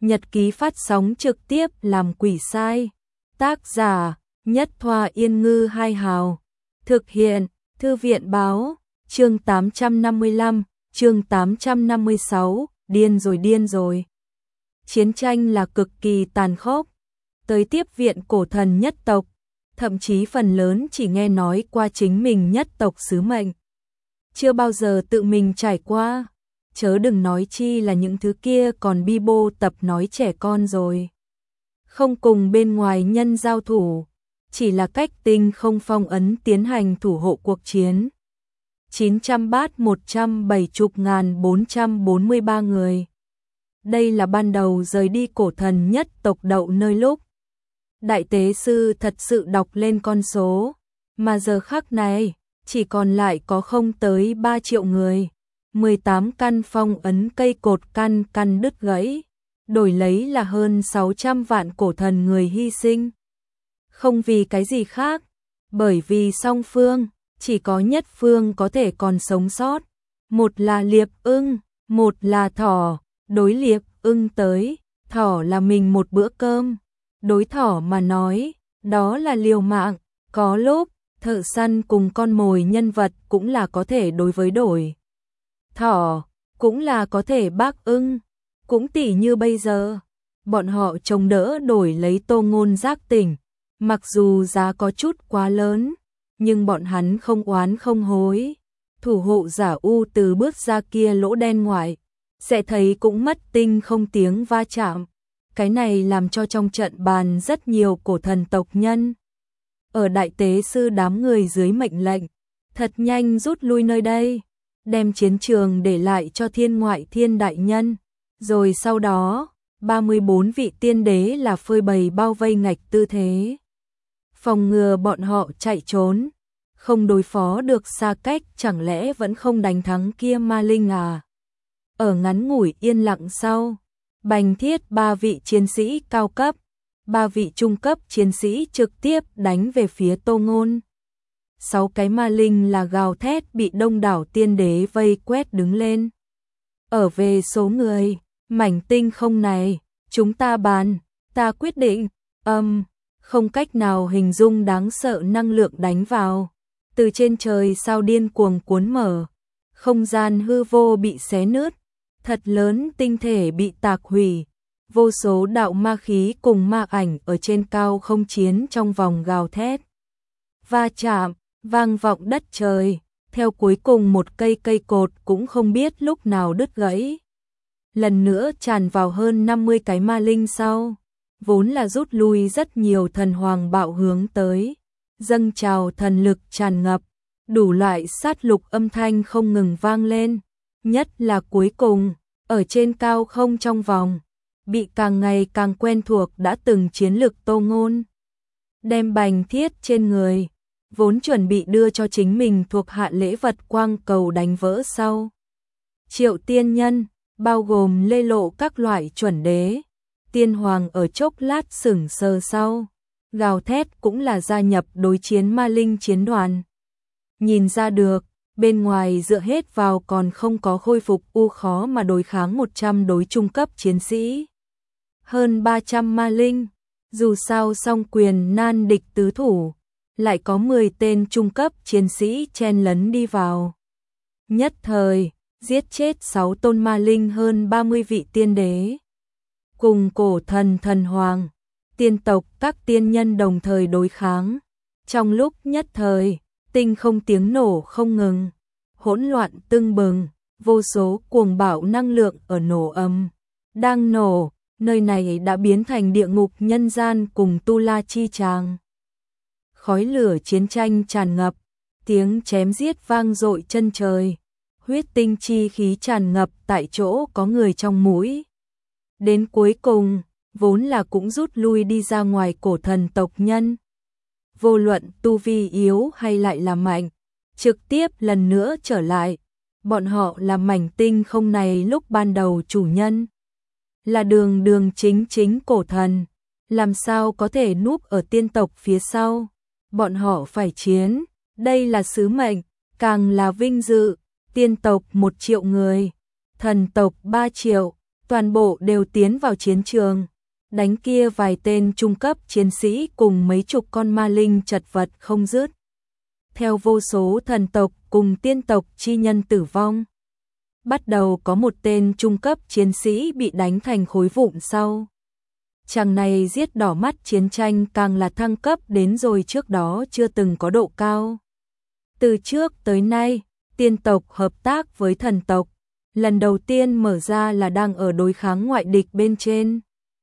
Nhật ký phát sóng trực tiếp làm quỷ sai. Tác giả: Nhất Thoa Yên Ngư Hai Hào. Thực hiện: Thư viện báo. Chương 855, chương 856, điên rồi. Chiến tranh là cực kỳ tàn khốc. Tới tiếp viện cổ thần nhất tộc, thậm chí phần lớn chỉ nghe nói qua chính mình nhất tộc sứ mệnh. Chưa bao giờ tự mình trải qua, chớ đừng nói chi là những thứ kia còn bi bô tập nói trẻ con rồi. Không cùng bên ngoài nhân giao thủ, chỉ là cách tinh không phong ấn tiến hành thủ hộ cuộc chiến. 900 bát 170.443 người. Đây là ban đầu rời đi cổ thần nhất tộc đậu nơi lúc Đại tế sư thật sự đọc lên con số, mà giờ khắc này chỉ còn lại có không tới 3 triệu người. 18 căn phong ấn cây cột căn đứt gãy, đổi lấy là hơn 600 vạn cổ thần người hy sinh. Không vì cái gì khác, bởi vì song phương, chỉ có nhất phương có thể còn sống sót. Một là Liệp Ưng, một là Thỏ. Đối Liệp Ưng tới, Thỏ là mình một bữa cơm. Đối Thỏ mà nói, đó là liều mạng. Có lúc, thợ săn cùng con mồi nhân vật cũng là có thể đối với đổi. Thỏ, cũng là có thể bác Ưng. Cũng tỉ như bây giờ, bọn họ chống đỡ đổi lấy Tô Ngôn giác tỉnh. Mặc dù giá có chút quá lớn, nhưng bọn hắn không oán không hối. Thủ hộ giả U từ bước ra kia lỗ đen ngoại, sẽ thấy cũng mất tinh không tiếng va chạm. Cái này làm cho trong trận bàn rất nhiều cổ thần tộc nhân ở đại tế sư đám người dưới mệnh lệnh thật nhanh rút lui nơi đây, đem chiến trường để lại cho Thiên Ngoại Thiên đại nhân. Rồi sau đó 34 vị tiên đế là phơi bày bao vây ngạch tư thế, phòng ngừa bọn họ chạy trốn. Không đối phó được xa cách, chẳng lẽ vẫn không đánh thắng kia ma linh à? Ở ngắn ngủi yên lặng sau, bành thiết 3 vị chiến sĩ cao cấp, 3 vị trung cấp chiến sĩ trực tiếp đánh về phía Tô Ngôn. 6 cái ma linh là gào thét bị đông đảo tiên đế vây quét đứng lên. Ở về số người, mảnh tinh không này, chúng ta bàn, ta quyết định, không cách nào hình dung đáng sợ năng lượng đánh vào. Từ trên trời sao điên cuồng cuốn mở, không gian hư vô bị xé nứt, thật lớn tinh thể bị tạc hủy, vô số đạo ma khí cùng ma ảnh ở trên cao không chiến trong vòng gào thét. Va chạm, vang vọng đất trời, theo cuối cùng một cây cột cũng không biết lúc nào đứt gãy. Lần nữa tràn vào hơn 50 cái ma linh sau, vốn là rút lui rất nhiều thần hoàng bạo hướng tới. Dâng trào thần lực tràn ngập, đủ loại sát lục âm thanh không ngừng vang lên. Nhất là cuối cùng, ở trên cao không trong vòng, bị càng ngày càng quen thuộc đã từng chiến lực Tô Ngôn. Đem bành thiết trên người, vốn chuẩn bị đưa cho chính mình thuộc hạ lễ vật quang cầu đánh vỡ sau. Triệu tiên nhân, bao gồm lê lộ các loại chuẩn đế, tiên hoàng ở chốc lát sững sờ sau. Gào thét cũng là gia nhập đối chiến ma linh chiến đoàn. Nhìn ra được, bên ngoài dựa hết vào còn không có khôi phục u khó mà đối kháng 100 đối trung cấp chiến sĩ. Hơn 300 ma linh, dù sao song quyền nan địch tứ thủ, lại có 10 tên trung cấp chiến sĩ chen lấn đi vào. Nhất thời, giết chết 6 tôn ma linh hơn 30 vị tiên đế. Cùng cổ thần hoàng, tiên tộc các tiên nhân đồng thời đối kháng. Trong lúc nhất thời, tinh không tiếng nổ không ngừng, hỗn loạn tưng bừng, vô số cuồng bạo năng lượng ở nổ ầm. Đang nổ, nơi này đã biến thành địa ngục nhân gian cùng tu la chi tràng. Khói lửa chiến tranh tràn ngập, tiếng chém giết vang dội chân trời, huyết tinh chi khí tràn ngập tại chỗ có người trong mũi. Đến cuối cùng, vốn là cũng rút lui đi ra ngoài cổ thần tộc nhân. Vô luận tu vi yếu hay lại là mạnh, trực tiếp lần nữa trở lại. Bọn họ là mảnh tinh không này lúc ban đầu chủ nhân. Là đường chính cổ thần. Làm sao có thể núp ở tiên tộc phía sau. Bọn họ phải chiến. Đây là sứ mệnh, càng là vinh dự. Tiên tộc 1 triệu người, thần tộc 3 triệu. toàn bộ đều tiến vào chiến trường, đánh kia vài tên trung cấp chiến sĩ cùng mấy chục con ma linh chật vật không dứt. Theo vô số thần tộc cùng tiên tộc chi nhân tử vong. Bắt đầu có một tên trung cấp chiến sĩ bị đánh thành khối vụn sau. Chàng này giết đỏ mắt chiến tranh càng là thăng cấp đến rồi trước đó chưa từng có độ cao. Từ trước tới nay, tiên tộc hợp tác với thần tộc, lần đầu tiên mở ra là đang ở đối kháng ngoại địch bên trên.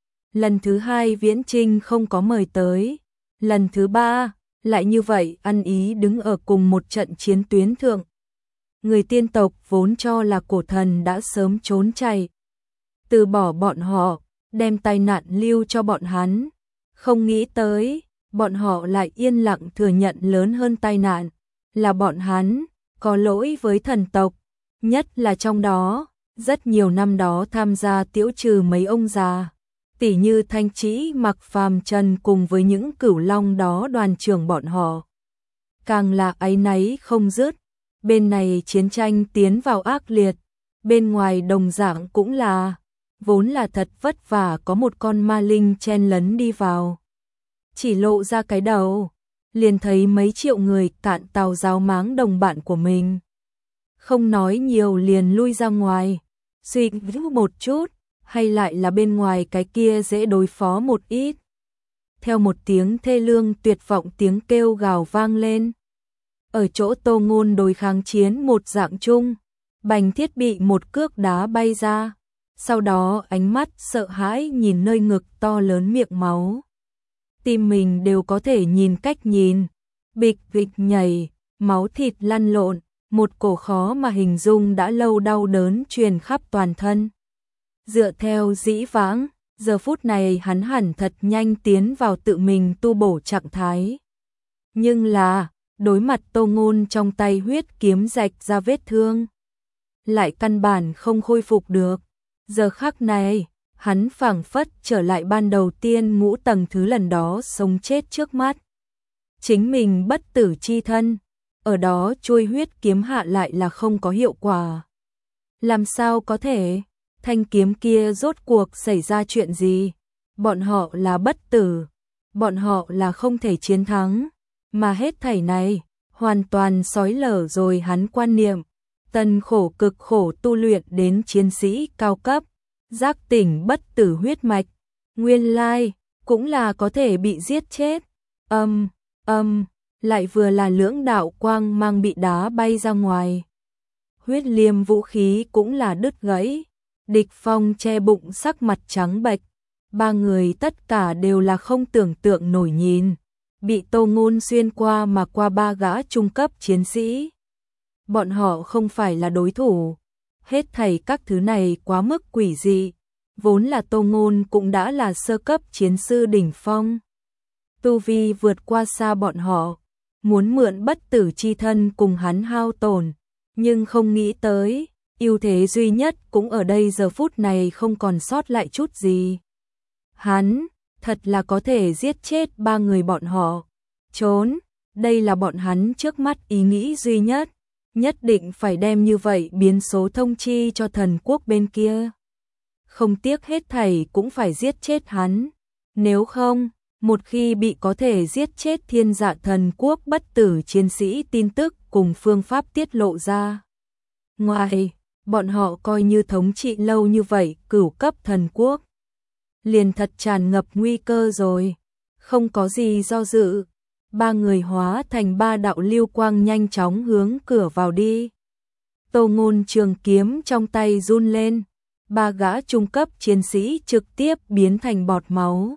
Lần thứ hai viễn trinh không có mời tới, lần thứ ba lại như vậy ăn ý đứng ở cùng một trận chiến tuyến thượng. Người tiên tộc vốn cho là cổ thần đã sớm trốn chạy, từ bỏ bọn họ, đem tai nạn lưu cho bọn hắn. Không nghĩ tới, bọn họ lại yên lặng thừa nhận lớn hơn tai nạn, là bọn hắn có lỗi với thần tộc, nhất là trong đó, rất nhiều năm đó tham gia tiễu trừ mấy ông già, tỉ như Thanh Trĩ, Mặc Phàm Trần cùng với những cửu long đó đoàn trưởng bọn họ. Càng là áy náy không dứt, bên này chiến tranh tiến vào ác liệt, bên ngoài đồng dạng cũng là, vốn là thật vất vả có một con ma linh chen lấn đi vào. Chỉ lộ ra cái đầu, liền thấy mấy triệu người cạn tàu giáo máng đồng bạn của mình. Không nói nhiều liền lui ra ngoài, suy nghĩ một chút, hay lại là bên ngoài cái kia dễ đối phó một ít. Theo một tiếng thê lương tuyệt vọng tiếng kêu gào vang lên. Ở chỗ Tô Ngôn đối kháng chiến một dạng chung, Bành Thiết bị một cước đá bay ra, sau đó ánh mắt sợ hãi nhìn nơi ngực to lớn miệng máu. Tim mình đều có thể nhìn cách nhìn, bịch bịch nhảy, máu thịt lăn lộn, một cổ khó mà hình dung đã lâu đau đớn truyền khắp toàn thân. Dựa theo dĩ vãng, giờ phút này hắn hẳn thật nhanh tiến vào tự mình tu bổ trạng thái. Nhưng là, đối mặt Tô Ngôn trong tay huyết kiếm rạch ra vết thương, lại căn bản không khôi phục được. Giờ khắc này, hắn phảng phất trở lại ban đầu tiên ngũ tầng thứ lần đó sống chết trước mắt. Chính mình bất tử chi thân, ở đó chui huyết kiếm hạ lại là không có hiệu quả. Làm sao có thể? Thanh kiếm kia rốt cuộc xảy ra chuyện gì? Bọn họ là bất tử, bọn họ là không thể chiến thắng, mà hết thảy này hoàn toàn xói lở rồi hắn quan niệm. Tân khổ cực khổ tu luyện đến chiến sĩ cao cấp, giác tỉnh bất tử huyết mạch, nguyên lai cũng là có thể bị giết chết. Lại vừa là lưỡng đạo quang mang bị đá bay ra ngoài. Huyết liêm vũ khí cũng là đứt gãy. Địch Phong che bụng sắc mặt trắng bệch, ba người tất cả đều là không tưởng tượng nổi nhìn, bị Tô Ngôn xuyên qua mà qua ba gã trung cấp chiến sĩ. Bọn họ không phải là đối thủ, hết thảy các thứ này quá mức quỷ dị, vốn là Tô Ngôn cũng đã là sơ cấp chiến sư đỉnh phong. Tu vi vượt qua xa bọn họ, muốn mượn bất tử chi thân cùng hắn hao tổn, nhưng không nghĩ tới, ưu thế duy nhất cũng ở đây giờ phút này không còn sót lại chút gì. Hắn, thật là có thể giết chết ba người bọn họ. Trốn, đây là bọn hắn trước mắt ý nghĩ duy nhất. Nhất định phải đem như vậy biến số thông chi cho thần quốc bên kia. Không tiếc hết thảy cũng phải giết chết hắn. Nếu không, một khi bị có thể giết chết thiên dạ thần quốc bất tử chiến sĩ tin tức cùng phương pháp tiết lộ ra. Ngoài, bọn họ coi như thống trị lâu như vậy cửu cấp thần quốc. Liền thật tràn ngập nguy cơ rồi. Không có gì do dự. Ba người hóa thành ba đạo lưu quang nhanh chóng hướng cửa vào đi. Tô Ngôn trường kiếm trong tay run lên, ba gã trung cấp chiến sĩ trực tiếp biến thành bọt máu.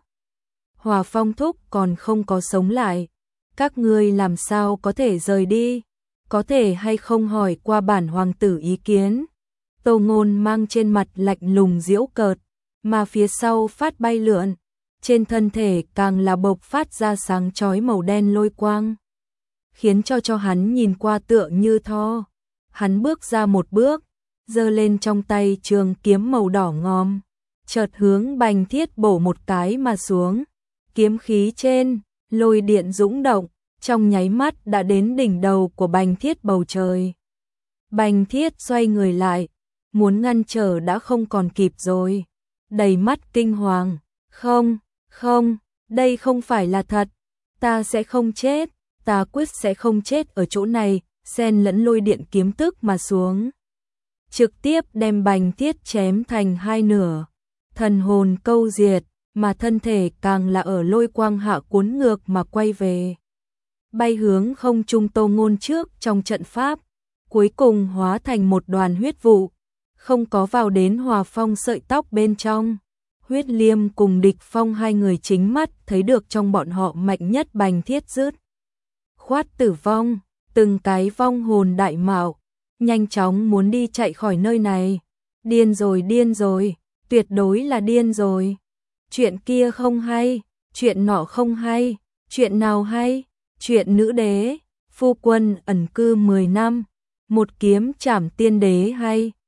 Hòa Phong thúc còn không có sống lại, các ngươi làm sao có thể rời đi, có thể hay không hỏi qua bản hoàng tử ý kiến. Tô Ngôn mang trên mặt lạnh lùng giễu cợt, mà phía sau phát bay lượn. Trên thân thể càng là bộc phát ra sáng chói màu đen lôi quang, khiến cho hắn nhìn qua tựa như tho. Hắn bước ra một bước, giơ lên trong tay trường kiếm màu đỏ ngòm, chợt hướng Bành Thiết bổ một cái mà xuống. Kiếm khí trên, lôi điện dũng động, trong nháy mắt đã đến đỉnh đầu của Bành Thiết bầu trời. Bành Thiết xoay người lại, muốn ngăn trở đã không còn kịp rồi. Đầy mắt kinh hoàng, không, không, đây không phải là thật, ta sẽ không chết, ta quyết sẽ không chết ở chỗ này, xen lẫn lôi điện kiếm tức mà xuống. Trực tiếp đem Bành Thiết chém thành hai nửa, thần hồn câu diệt, mà thân thể càng là ở lôi quang hạ cuốn ngược mà quay về. Bay hướng không trung Tô Ngôn trước trong trận pháp, cuối cùng hóa thành một đoàn huyết vụ, không có vào đến Hòa Phong sợi tóc bên trong. Huyết Liêm cùng Địch Phong hai người chính mắt thấy được trong bọn họ mạnh nhất Bành Thiết dứt khoát tử vong, từng cái vong hồn đại mạo, nhanh chóng muốn đi chạy khỏi nơi này. Điên rồi, tuyệt đối là điên rồi. Chuyện kia không hay, chuyện nọ không hay, chuyện nào hay? Chuyện nữ đế, phu quân ẩn cư 10 năm, một kiếm trảm tiên đế hay?